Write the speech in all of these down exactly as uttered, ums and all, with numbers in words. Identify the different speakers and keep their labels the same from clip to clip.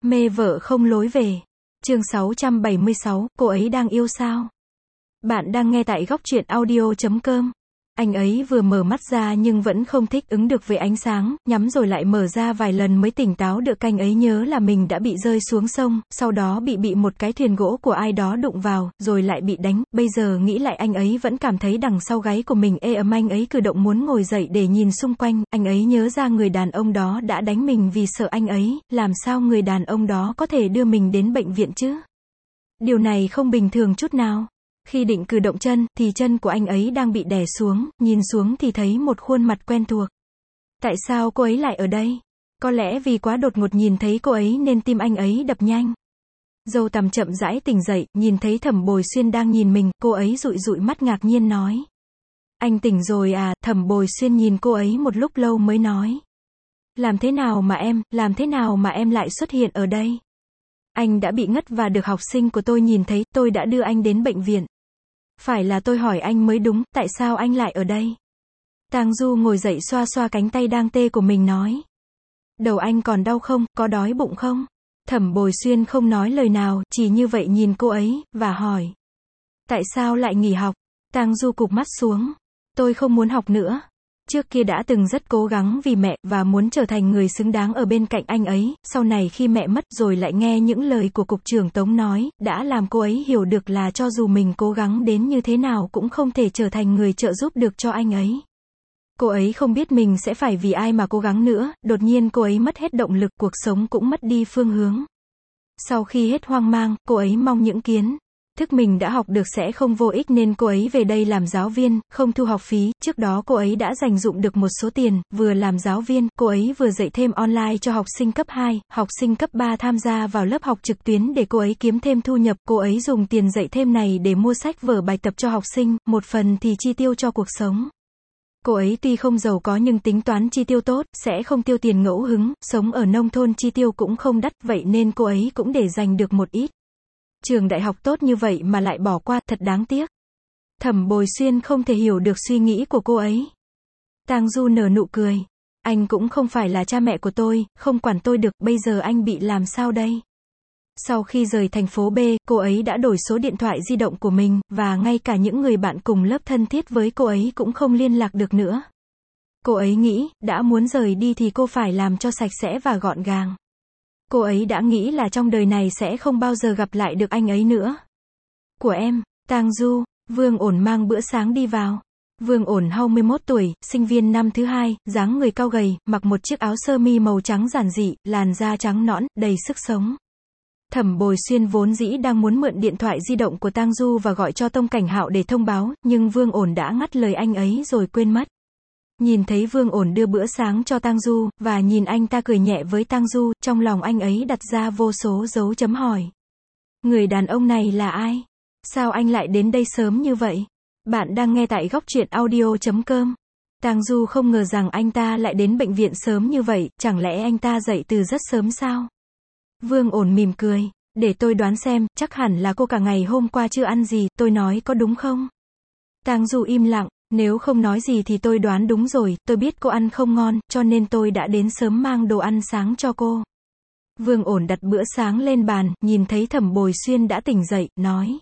Speaker 1: Mê vợ không lối về. Chương sáu trăm bảy mươi sáu, cô ấy đang yêu sao? Bạn đang nghe tại góc truyện audio chấm com. Anh ấy vừa mở mắt ra nhưng vẫn không thích ứng được với ánh sáng, nhắm rồi lại mở ra vài lần mới tỉnh táo được. Anh ấy nhớ là mình đã bị rơi xuống sông, sau đó bị bị một cái thuyền gỗ của ai đó đụng vào, rồi lại bị đánh. Bây giờ nghĩ lại anh ấy vẫn cảm thấy đằng sau gáy của mình ê ấm. Anh ấy cử động muốn ngồi dậy để nhìn xung quanh, anh ấy nhớ ra người đàn ông đó đã đánh mình vì sợ anh ấy, làm sao người đàn ông đó có thể đưa mình đến bệnh viện chứ? Điều này không bình thường chút nào. Khi định cử động chân, thì chân của anh ấy đang bị đè xuống, nhìn xuống thì thấy một khuôn mặt quen thuộc. Tại sao cô ấy lại ở đây? Có lẽ vì quá đột ngột nhìn thấy cô ấy nên tim anh ấy đập nhanh. Dâu tằm chậm rãi tỉnh dậy, nhìn thấy Thẩm Bồi Xuyên đang nhìn mình, cô ấy dụi dụi mắt ngạc nhiên nói. Anh tỉnh rồi à? Thẩm Bồi Xuyên nhìn cô ấy một lúc lâu mới nói. Làm thế nào mà em, làm thế nào mà em lại xuất hiện ở đây? Anh đã bị ngất và được học sinh của tôi nhìn thấy, tôi đã đưa anh đến bệnh viện. Phải là tôi hỏi anh mới đúng, tại sao anh lại ở đây? Tang Du ngồi dậy xoa xoa cánh tay đang tê của mình nói. Đầu anh còn đau không, có đói bụng không? Thẩm Bồi Xuyên không nói lời nào, chỉ như vậy nhìn cô ấy, và hỏi. Tại sao lại nghỉ học? Tang Du cụp mắt xuống. Tôi không muốn học nữa. Trước kia đã từng rất cố gắng vì mẹ, và muốn trở thành người xứng đáng ở bên cạnh anh ấy, sau này khi mẹ mất rồi lại nghe những lời của cục trưởng Tống nói, đã làm cô ấy hiểu được là cho dù mình cố gắng đến như thế nào cũng không thể trở thành người trợ giúp được cho anh ấy. Cô ấy không biết mình sẽ phải vì ai mà cố gắng nữa, đột nhiên cô ấy mất hết động lực, cuộc sống cũng mất đi phương hướng. Sau khi hết hoang mang, cô ấy mong những kiến thức mình đã học được sẽ không vô ích nên cô ấy về đây làm giáo viên, không thu học phí. Trước đó cô ấy đã dành dụm được một số tiền, vừa làm giáo viên, cô ấy vừa dạy thêm online cho học sinh cấp hai, học sinh cấp ba tham gia vào lớp học trực tuyến để cô ấy kiếm thêm thu nhập. Cô ấy dùng tiền dạy thêm này để mua sách vở bài tập cho học sinh, một phần thì chi tiêu cho cuộc sống. Cô ấy tuy không giàu có nhưng tính toán chi tiêu tốt, sẽ không tiêu tiền ngẫu hứng, sống ở nông thôn chi tiêu cũng không đắt, vậy nên cô ấy cũng để dành được một ít. Trường đại học tốt như vậy mà lại bỏ qua, thật đáng tiếc. Thẩm Bồi Xuyên không thể hiểu được suy nghĩ của cô ấy. Tang Du nở nụ cười. Anh cũng không phải là cha mẹ của tôi, không quản tôi được, bây giờ anh bị làm sao đây? Sau khi rời thành phố B, cô ấy đã đổi số điện thoại di động của mình, và ngay cả những người bạn cùng lớp thân thiết với cô ấy cũng không liên lạc được nữa. Cô ấy nghĩ, đã muốn rời đi thì cô phải làm cho sạch sẽ và gọn gàng. Cô ấy đã nghĩ là trong đời này sẽ không bao giờ gặp lại được anh ấy nữa. Của em, Tang Du, Vương Ổn mang bữa sáng đi vào. Vương Ổn hai mươi mốt tuổi, sinh viên năm thứ hai, dáng người cao gầy, mặc một chiếc áo sơ mi màu trắng giản dị, làn da trắng nõn, đầy sức sống. Thẩm Bồi Xuyên vốn dĩ đang muốn mượn điện thoại di động của Tang Du và gọi cho Tông Cảnh Hạo để thông báo, nhưng Vương Ổn đã ngắt lời anh ấy rồi quên mất. Nhìn thấy Vương Ổn đưa bữa sáng cho Tang Du, và nhìn anh ta cười nhẹ với Tang Du, trong lòng anh ấy đặt ra vô số dấu chấm hỏi. Người đàn ông này là ai? Sao anh lại đến đây sớm như vậy? Bạn đang nghe tại góc truyện audio chấm com. Tang Du không ngờ rằng anh ta lại đến bệnh viện sớm như vậy, chẳng lẽ anh ta dậy từ rất sớm sao? Vương Ổn mỉm cười. Để tôi đoán xem, chắc hẳn là cô cả ngày hôm qua chưa ăn gì, tôi nói có đúng không? Tang Du im lặng. Nếu không nói gì thì tôi đoán đúng rồi, tôi biết cô ăn không ngon, cho nên tôi đã đến sớm mang đồ ăn sáng cho cô. Vương Ổn đặt bữa sáng lên bàn, nhìn thấy Thẩm Bồi Xuyên đã tỉnh dậy, nói.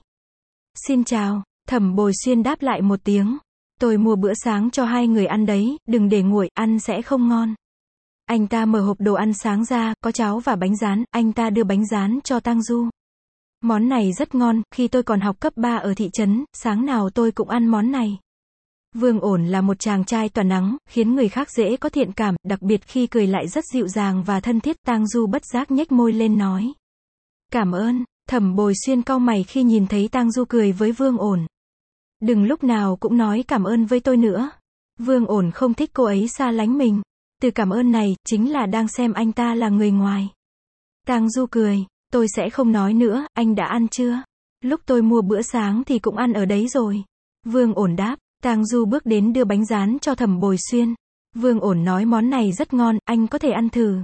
Speaker 1: Xin chào. Thẩm Bồi Xuyên đáp lại một tiếng. Tôi mua bữa sáng cho hai người ăn đấy, đừng để nguội, ăn sẽ không ngon. Anh ta mở hộp đồ ăn sáng ra, có cháo và bánh rán, anh ta đưa bánh rán cho Tang Du. Món này rất ngon, khi tôi còn học cấp ba ở thị trấn, sáng nào tôi cũng ăn món này. Vương Ổn là một chàng trai tỏa nắng, khiến người khác dễ có thiện cảm, đặc biệt khi cười lại rất dịu dàng và thân thiết. Tang Du bất giác nhếch môi lên nói. Cảm ơn. Thẩm Bồi Xuyên cau mày khi nhìn thấy Tang Du cười với Vương Ổn. Đừng lúc nào cũng nói cảm ơn với tôi nữa. Vương Ổn không thích cô ấy xa lánh mình. Từ cảm ơn này, chính là đang xem anh ta là người ngoài. Tang Du cười. Tôi sẽ không nói nữa, anh đã ăn chưa? Lúc tôi mua bữa sáng thì cũng ăn ở đấy rồi. Vương Ổn đáp. Tang Du bước đến đưa bánh rán cho Thẩm Bồi Xuyên. Vương Ổn nói món này rất ngon, anh có thể ăn thử.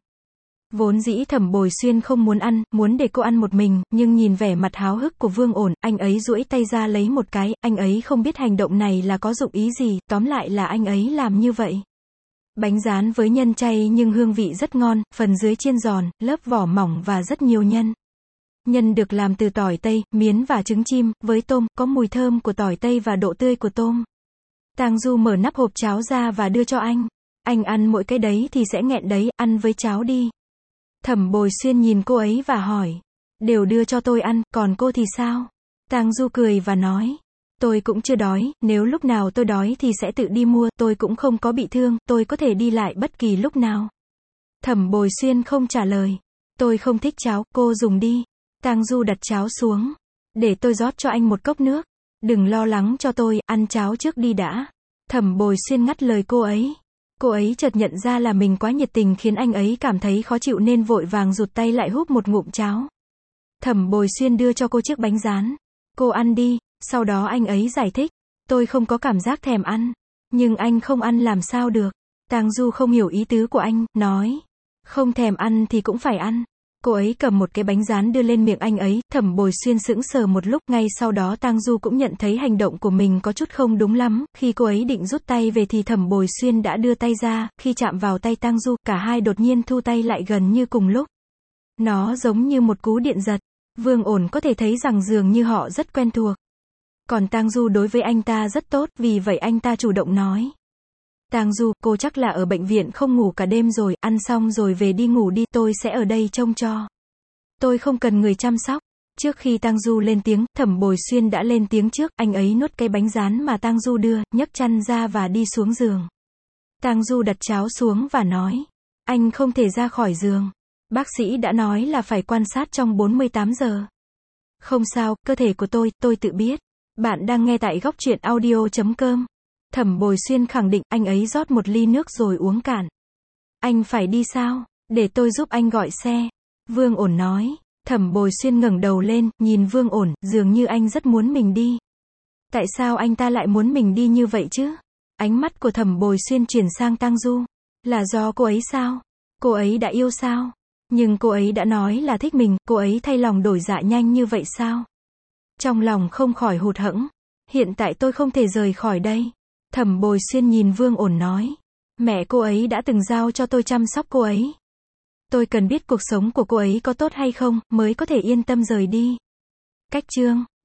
Speaker 1: Vốn dĩ Thẩm Bồi Xuyên không muốn ăn, muốn để cô ăn một mình, nhưng nhìn vẻ mặt háo hức của Vương Ổn, anh ấy duỗi tay ra lấy một cái, anh ấy không biết hành động này là có dụng ý gì, tóm lại là anh ấy làm như vậy. Bánh rán với nhân chay nhưng hương vị rất ngon, phần dưới chiên giòn, lớp vỏ mỏng và rất nhiều nhân. Nhân được làm từ tỏi tây, miến và trứng chim, với tôm, có mùi thơm của tỏi tây và độ tươi của tôm. Tang Du mở nắp hộp cháo ra và đưa cho anh. Anh ăn mỗi cái đấy thì sẽ nghẹn đấy, ăn với cháo đi. Thẩm Bồi Xuyên nhìn cô ấy và hỏi. Đều đưa cho tôi ăn, còn cô thì sao? Tang Du cười và nói. Tôi cũng chưa đói, nếu lúc nào tôi đói thì sẽ tự đi mua, tôi cũng không có bị thương, tôi có thể đi lại bất kỳ lúc nào. Thẩm Bồi Xuyên không trả lời. Tôi không thích cháo, cô dùng đi. Tang Du đặt cháo xuống. Để tôi rót cho anh một cốc nước. Đừng lo lắng cho tôi, ăn cháo trước đi đã. Thẩm Bồi Xuyên ngắt lời cô ấy. Cô ấy chợt nhận ra là mình quá nhiệt tình khiến anh ấy cảm thấy khó chịu nên vội vàng rụt tay lại húp một ngụm cháo. Thẩm Bồi Xuyên đưa cho cô chiếc bánh rán. Cô ăn đi, sau đó anh ấy giải thích. Tôi không có cảm giác thèm ăn. Nhưng anh không ăn làm sao được. Tang Du không hiểu ý tứ của anh, nói. Không thèm ăn thì cũng phải ăn. Cô ấy cầm một cái bánh rán đưa lên miệng anh ấy, Thẩm Bồi Xuyên sững sờ một lúc, ngay sau đó Tang Du cũng nhận thấy hành động của mình có chút không đúng lắm, khi cô ấy định rút tay về thì Thẩm Bồi Xuyên đã đưa tay ra, khi chạm vào tay Tang Du, cả hai đột nhiên thu tay lại gần như cùng lúc. Nó giống như một cú điện giật. Vương Ổn có thể thấy rằng dường như họ rất quen thuộc. Còn Tang Du đối với anh ta rất tốt, vì vậy anh ta chủ động nói. Tang Du, cô chắc là ở bệnh viện không ngủ cả đêm rồi, ăn xong rồi về đi ngủ đi, tôi sẽ ở đây trông cho. Tôi không cần người chăm sóc. Trước khi Tang Du lên tiếng, Thẩm Bồi Xuyên đã lên tiếng trước, anh ấy nuốt cái bánh rán mà Tang Du đưa, nhấc chăn ra và đi xuống giường. Tang Du đặt cháo xuống và nói. Anh không thể ra khỏi giường. Bác sĩ đã nói là phải quan sát trong bốn mươi tám giờ. Không sao, cơ thể của tôi, tôi tự biết. Bạn đang nghe tại góc truyện audio chấm com. Thẩm Bồi Xuyên khẳng định, anh ấy rót một ly nước rồi uống cạn. Anh phải đi sao? Để tôi giúp anh gọi xe. Vương Ổn nói. Thẩm Bồi Xuyên ngẩng đầu lên, nhìn Vương Ổn, dường như anh rất muốn mình đi. Tại sao anh ta lại muốn mình đi như vậy chứ? Ánh mắt của Thẩm Bồi Xuyên chuyển sang Tang Du. Là do cô ấy sao? Cô ấy đã yêu sao? Nhưng cô ấy đã nói là thích mình, cô ấy thay lòng đổi dạ nhanh như vậy sao? Trong lòng không khỏi hụt hẫng. Hiện tại tôi không thể rời khỏi đây. Thẩm Bồi Xuyên nhìn Vương Ổn nói. Mẹ cô ấy đã từng giao cho tôi chăm sóc cô ấy. Tôi cần biết cuộc sống của cô ấy có tốt hay không, mới có thể yên tâm rời đi. Cách chương